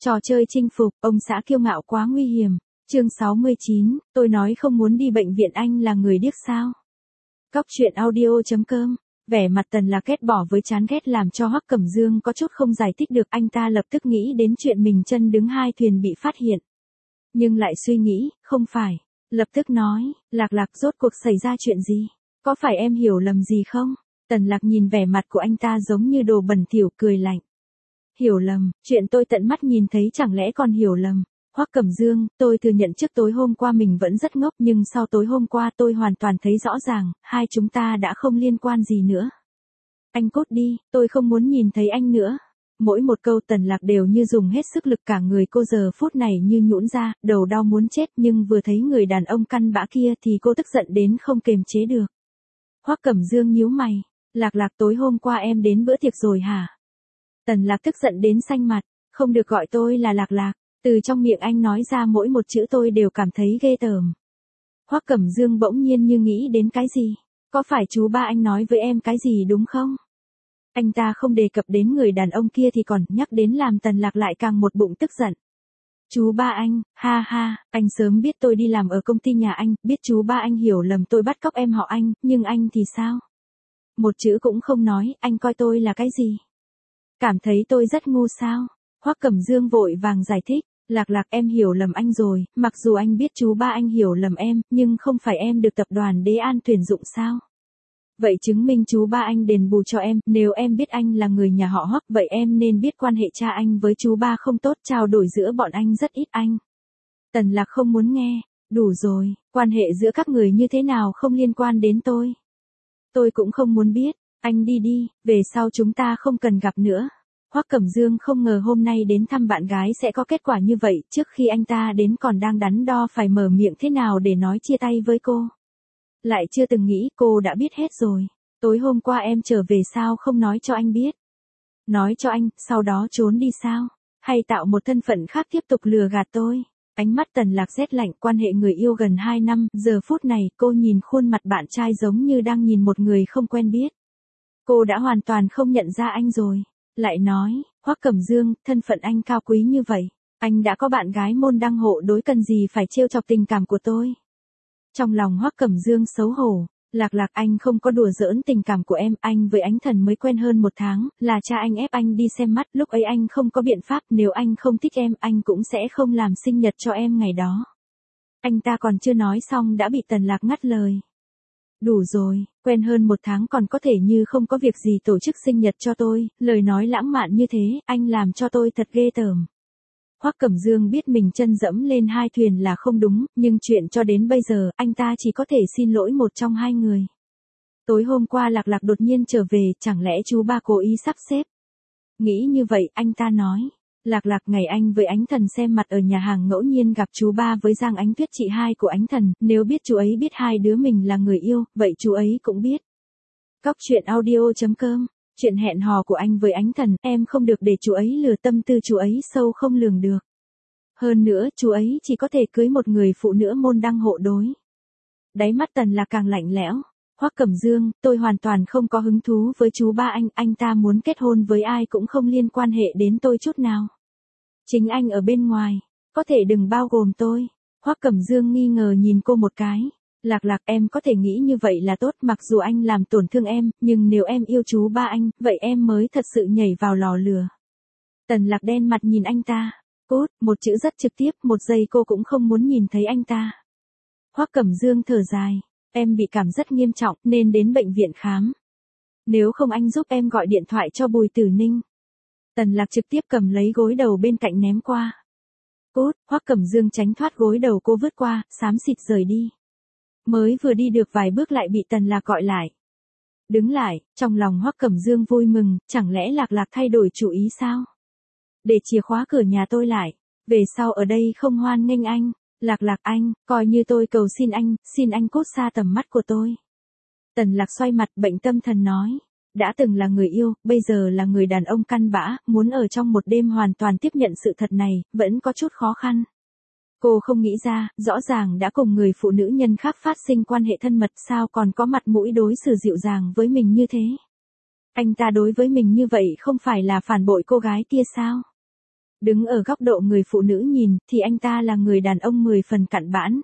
Trò chơi chinh phục, ông xã kiêu ngạo quá nguy hiểm. Chương 69, tôi nói không muốn đi bệnh viện, anh là người điếc sao? Cóc truyện audio.com. Vẻ mặt Tần Lạc ghét bỏ với chán ghét làm cho Hoắc Cẩm Dương có chút không giải thích được, anh ta lập tức nghĩ đến chuyện mình chân đứng hai thuyền bị phát hiện. Nhưng lại suy nghĩ, không phải. Lập tức nói, Lạc Lạc rốt cuộc xảy ra chuyện gì? Có phải em hiểu lầm gì không? Tần Lạc nhìn vẻ mặt của anh ta giống như đồ bẩn thỉu, cười lạnh. Hiểu lầm, chuyện tôi tận mắt nhìn thấy chẳng lẽ còn hiểu lầm? Hoắc Cẩm Dương, tôi thừa nhận trước tối hôm qua mình vẫn rất ngốc, nhưng sau tối hôm qua tôi hoàn toàn thấy rõ ràng, hai chúng ta đã không liên quan gì nữa. Anh cút đi, tôi không muốn nhìn thấy anh nữa. Mỗi một câu Tần Lạc đều như dùng hết sức lực, cả người cô giờ phút này như nhũn ra, đầu đau muốn chết, nhưng vừa thấy người đàn ông căn bã kia thì cô tức giận đến không kềm chế được. Hoắc Cẩm Dương nhíu mày, Lạc Lạc tối hôm qua em đến bữa tiệc rồi hả? Tần Lạc tức giận đến xanh mặt, không được gọi tôi là Lạc Lạc. Từ trong miệng anh nói ra mỗi một chữ tôi đều cảm thấy ghê tởm. Hoắc Cẩm Dương bỗng nhiên như nghĩ đến cái gì. Có phải chú ba anh nói với em cái gì đúng không? Anh ta không đề cập đến người đàn ông kia thì còn nhắc đến làm Tần Lạc lại càng một bụng tức giận. Chú ba anh, ha ha, anh sớm biết tôi đi làm ở công ty nhà anh, biết chú ba anh hiểu lầm tôi bắt cóc em họ anh, nhưng anh thì sao? Một chữ cũng không nói, anh coi tôi là cái gì? Cảm thấy tôi rất ngu sao? Hoắc Cẩm Dương vội vàng giải thích, Lạc Lạc em hiểu lầm anh rồi, mặc dù anh biết chú ba anh hiểu lầm em, nhưng không phải em được tập đoàn Đế An tuyển dụng sao? Vậy chứng minh chú ba anh đền bù cho em, nếu em biết anh là người nhà họ Hoắc, vậy em nên biết quan hệ cha anh với chú ba không tốt, trao đổi giữa bọn anh rất ít anh. Tần Lạc không muốn nghe, đủ rồi, quan hệ giữa các người như thế nào không liên quan đến tôi. Tôi cũng không muốn biết, anh đi đi, về sau chúng ta không cần gặp nữa. Hoắc Cẩm Dương không ngờ hôm nay đến thăm bạn gái sẽ có kết quả như vậy, trước khi anh ta đến còn đang đắn đo phải mở miệng thế nào để nói chia tay với cô. Lại chưa từng nghĩ cô đã biết hết rồi. Tối hôm qua em trở về sao không nói cho anh biết? Nói cho anh, sau đó trốn đi sao? Hay tạo một thân phận khác tiếp tục lừa gạt tôi? Ánh mắt Tần Lạc rét lạnh, quan hệ người yêu gần 2 năm, giờ phút này cô nhìn khuôn mặt bạn trai giống như đang nhìn một người không quen biết. Cô đã hoàn toàn không nhận ra anh rồi. Lại nói, Hoắc Cẩm Dương, thân phận anh cao quý như vậy, anh đã có bạn gái môn đăng hộ đối, cần gì phải trêu chọc tình cảm của tôi. Trong lòng Hoắc Cẩm Dương xấu hổ, Lạc Lạc anh không có đùa giỡn tình cảm của em, anh với Ánh Thần mới quen hơn 1 tháng, là cha anh ép anh đi xem mắt, lúc ấy anh không có biện pháp, nếu anh không thích em, anh cũng sẽ không làm sinh nhật cho em ngày đó. Anh ta còn chưa nói xong đã bị Tần Lạc ngắt lời. Đủ rồi, quen hơn 1 tháng còn có thể như không có việc gì tổ chức sinh nhật cho tôi, lời nói lãng mạn như thế, anh làm cho tôi thật ghê tởm. Hoắc Cẩm Dương biết mình chân dẫm lên hai thuyền là không đúng, nhưng chuyện cho đến bây giờ, anh ta chỉ có thể xin lỗi một trong hai người. Tối hôm qua Lạc Lạc đột nhiên trở về, chẳng lẽ chú ba cố ý sắp xếp? Nghĩ như vậy, anh ta nói. Lạc Lạc, ngày anh với Ánh Thần xem mặt ở nhà hàng ngẫu nhiên gặp chú ba với Giang Ánh Tuyết, chị hai của Ánh Thần, nếu biết chú ấy biết hai đứa mình là người yêu, vậy chú ấy cũng biết. Cóc truyện audio.com. Chuyện hẹn hò của anh với Ánh Thần, em không được để chú ấy lừa, tâm tư chú ấy sâu không lường được. Hơn nữa, chú ấy chỉ có thể cưới một người phụ nữ môn đăng hộ đối. Đáy mắt Tần là càng lạnh lẽo. Hoắc Cẩm Dương, tôi hoàn toàn không có hứng thú với chú ba anh ta muốn kết hôn với ai cũng không liên quan hệ đến tôi chút nào. Chính anh ở bên ngoài, có thể đừng bao gồm tôi. Hoắc Cẩm Dương nghi ngờ nhìn cô một cái. Lạc Lạc, em có thể nghĩ như vậy là tốt, mặc dù anh làm tổn thương em, nhưng nếu em yêu chú ba anh, vậy em mới thật sự nhảy vào lò lửa. Tần Lạc đen mặt nhìn anh ta. Cút, một chữ rất trực tiếp, một giây cô cũng không muốn nhìn thấy anh ta. Hoắc Cẩm Dương thở dài. Em bị cảm rất nghiêm trọng, nên đến bệnh viện khám. Nếu không anh giúp em gọi điện thoại cho Bùi Tử Ninh. Tần Lạc trực tiếp cầm lấy gối đầu bên cạnh ném qua. Cút, Hoắc Cẩm Dương tránh thoát gối đầu cô vứt qua, xám xịt rời đi. Mới vừa đi được vài bước lại bị Tần Lạc gọi lại. Đứng lại, trong lòng Hoắc Cẩm Dương vui mừng, chẳng lẽ Lạc Lạc thay đổi chủ ý sao? Để chìa khóa cửa nhà tôi lại, về sau ở đây không hoan nghênh anh. Lạc Lạc anh, coi như tôi cầu xin anh cút xa tầm mắt của tôi. Tần Lạc xoay mặt, bệnh tâm thần nói. Đã từng là người yêu, bây giờ là người đàn ông căn bã, muốn ở trong một đêm hoàn toàn tiếp nhận sự thật này, vẫn có chút khó khăn. Cô không nghĩ ra, rõ ràng đã cùng người phụ nữ nhân khác phát sinh quan hệ thân mật, sao còn có mặt mũi đối xử dịu dàng với mình như thế. Anh ta đối với mình như vậy không phải là phản bội cô gái kia sao? Đứng ở góc độ người phụ nữ nhìn, thì anh ta là người đàn ông 10 phần cặn bã.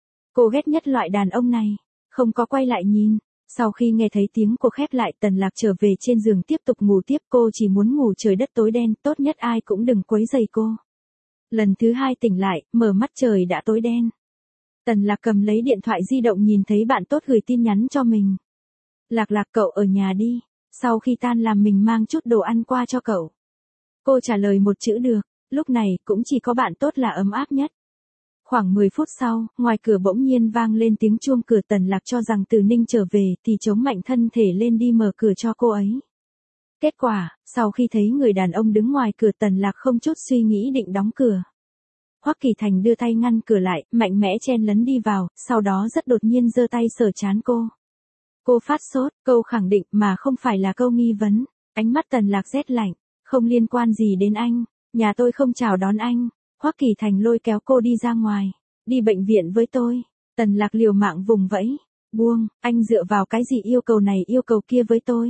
Cô ghét nhất loại đàn ông này. Không có quay lại nhìn. Sau khi nghe thấy tiếng cô khép lại, Tần Lạc trở về trên giường tiếp tục ngủ tiếp. Cô chỉ muốn ngủ trời đất tối đen, tốt nhất ai cũng đừng quấy rầy cô. Lần thứ 2 tỉnh lại, mở mắt trời đã tối đen. Tần Lạc cầm lấy điện thoại di động nhìn thấy bạn tốt gửi tin nhắn cho mình. Lạc Lạc, cậu ở nhà đi. Sau khi tan làm mình mang chút đồ ăn qua cho cậu. Cô trả lời một chữ được. Lúc này cũng chỉ có bạn tốt là ấm áp nhất. Khoảng 10 phút sau, ngoài cửa bỗng nhiên vang lên tiếng chuông cửa. Tần Lạc cho rằng Từ Ninh trở về thì chống mạnh thân thể lên đi mở cửa cho cô ấy. Kết quả, sau khi thấy người đàn ông đứng ngoài cửa, Tần Lạc không chút suy nghĩ định đóng cửa. Hoắc Kỳ Thành đưa tay ngăn cửa lại, mạnh mẽ chen lấn đi vào, sau đó rất đột nhiên giơ tay sờ trán cô. Cô phát sốt, câu khẳng định mà không phải là câu nghi vấn. Ánh mắt Tần Lạc rét lạnh, không liên quan gì đến anh, nhà tôi không chào đón anh. Hoắc Kỳ Thành lôi kéo cô đi ra ngoài, đi bệnh viện với tôi. Tần Lạc liều mạng vùng vẫy, buông, anh dựa vào cái gì yêu cầu này yêu cầu kia với tôi?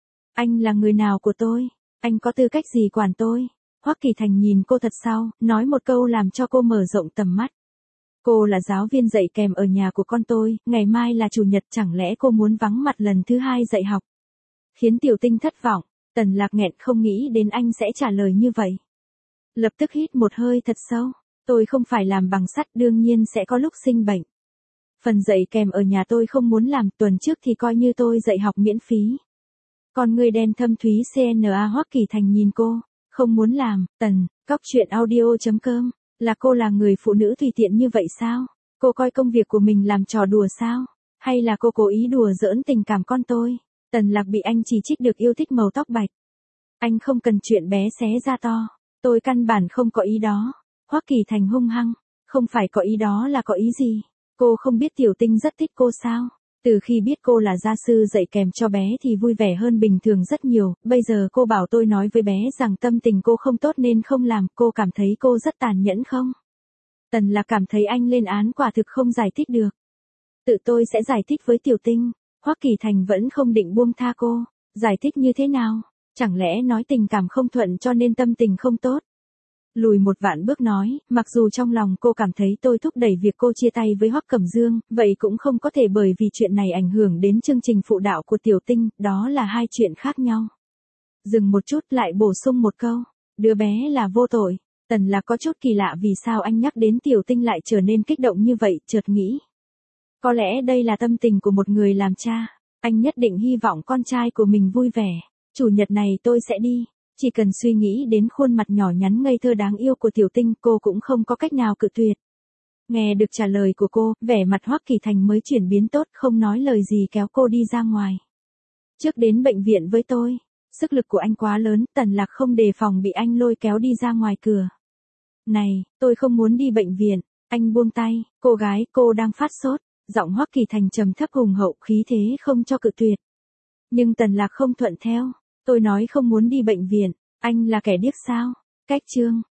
Anh là người nào của tôi? Anh có tư cách gì quản tôi? Hoắc Kỳ Thành nhìn cô thật sâu, nói một câu làm cho cô mở rộng tầm mắt. Cô là giáo viên dạy kèm ở nhà của con tôi, ngày mai là chủ nhật, chẳng lẽ cô muốn vắng mặt lần thứ 2 dạy học? Khiến Tiểu Tinh thất vọng. Tần Lạc nghẹn, không nghĩ đến anh sẽ trả lời như vậy. Lập tức hít một hơi thật sâu. Tôi không phải làm bằng sắt, đương nhiên sẽ có lúc sinh bệnh. Phần dạy kèm ở nhà tôi không muốn làm, tuần trước thì coi như tôi dạy học miễn phí. Con người đen thâm thúy CNA. Hoắc Kỳ Thành nhìn cô, không muốn làm. Cóc truyện audio.com. Là cô là người phụ nữ tùy tiện như vậy sao? Cô coi công việc của mình làm trò đùa sao? Hay là cô cố ý đùa giỡn tình cảm con tôi? Tần Lạc bị anh chỉ trích được yêu thích màu tóc bạch. Anh không cần chuyện bé xé ra to. Tôi căn bản không có ý đó. Hoắc Kỳ Thành hung hăng. Không phải có ý đó là có ý gì? Cô không biết Tiểu Tinh rất thích cô sao? Từ khi biết cô là gia sư dạy kèm cho bé thì vui vẻ hơn bình thường rất nhiều. Bây giờ cô bảo tôi nói với bé rằng tâm tình cô không tốt nên không làm. Cô cảm thấy cô rất tàn nhẫn không? Tần Lạc cảm thấy anh lên án quả thực không giải thích được. Tự tôi sẽ giải thích với Tiểu Tinh. Hoắc Kỳ Thành vẫn không định buông tha cô. Giải thích như thế nào? Chẳng lẽ nói tình cảm không thuận cho nên tâm tình không tốt? Lùi một vạn bước nói, mặc dù trong lòng cô cảm thấy tôi thúc đẩy việc cô chia tay với Hoắc Cẩm Dương, vậy cũng không có thể bởi vì chuyện này ảnh hưởng đến chương trình phụ đạo của Tiểu Tinh, đó là hai chuyện khác nhau. Dừng một chút lại bổ sung một câu, đứa bé là vô tội. Tần Lạc có chút kỳ lạ vì sao anh nhắc đến Tiểu Tinh lại trở nên kích động như vậy, chợt nghĩ. Có lẽ đây là tâm tình của một người làm cha, anh nhất định hy vọng con trai của mình vui vẻ. Chủ nhật này tôi sẽ đi. Chỉ cần suy nghĩ đến khuôn mặt nhỏ nhắn ngây thơ đáng yêu của Tiểu Tinh, cô cũng không có cách nào cự tuyệt. Nghe được trả lời của cô, vẻ mặt Hoắc Kỳ Thành mới chuyển biến tốt, không nói lời gì kéo cô đi ra ngoài. Trước đến bệnh viện với tôi. Sức lực của anh quá lớn, Tần Lạc không đề phòng bị anh lôi kéo đi ra ngoài cửa. Này, tôi không muốn đi bệnh viện. Anh buông tay, cô gái, cô đang phát sốt. Giọng Hoắc Kỳ Thành trầm thấp hùng hậu, khí thế không cho cự tuyệt. Nhưng Tần Lạc không thuận theo. Tôi nói không muốn đi bệnh viện, anh là kẻ điếc sao? Cách chương.